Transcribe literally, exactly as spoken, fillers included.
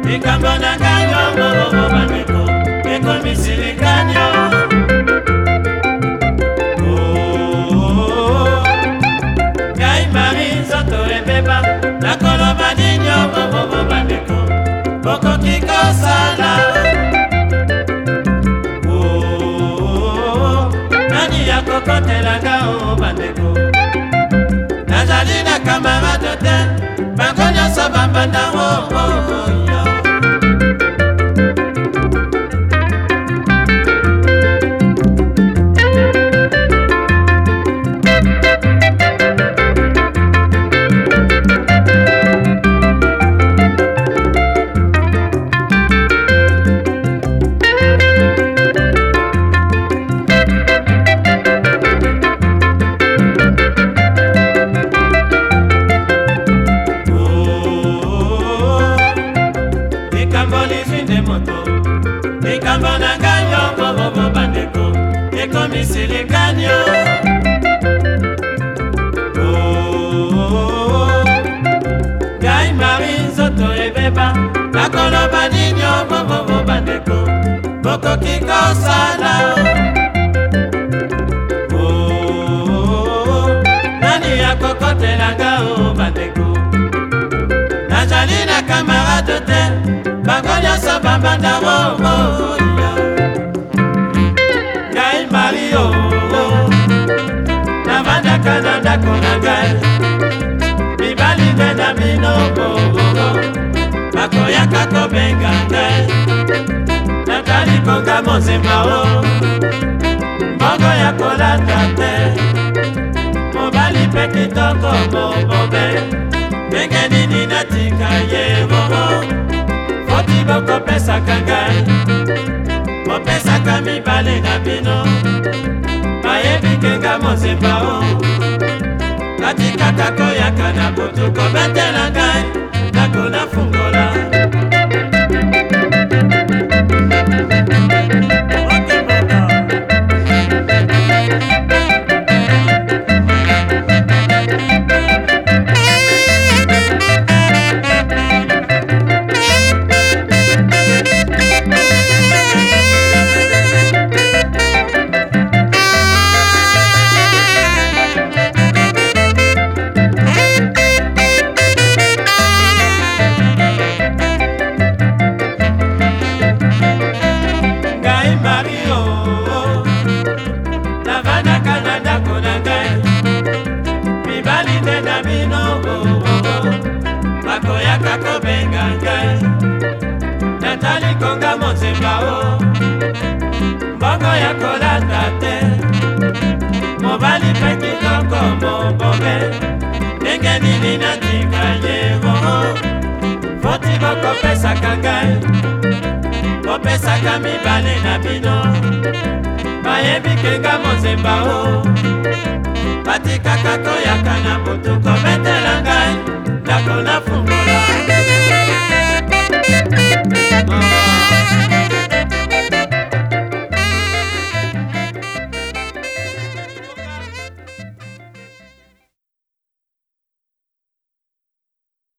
likambo na ngai yo bandeko ekomi silikanyo. Ngai Marie nzoto ebeba nakoloba nini yo bandeko bokoki kosala. Nani yakokotelanga o bandeko nazali na kamarade te bango nyonso bambanda o ya. Likambo na ngai yo bandeko ekomi silikanyo. Ngai Marie nzoto ebeba nakoloba nini yo bandeko bokoki kosala. Nani yakokotelanga o bandeko nazali na kamarade te bango nyonso bambanda o ya. Ngai Marie o navandaka na ndako na ngai mibali nde na bino bakoyaka kobenga ngai natali konga mozemba o mbongo ya kolata te mobali mpe kitoko mobobe ndenge nini natika ye oo foti bokopesaka ngai bopesaka mibale na bino bayebikenga mozemba o natikaka koyaka na butu kobetela ngai ndako na fungola. Bakoyaka kobenga ngai natali konga mozemba o mbongo ya kolata te mobali mpe kitoko mobobe ndenge nini natika ye oo foti bokopesaka ngai bopesaka mibale na bino bayebikenga mozemba o batikaka koyaka na butu kobetela ngai ndako na fungola.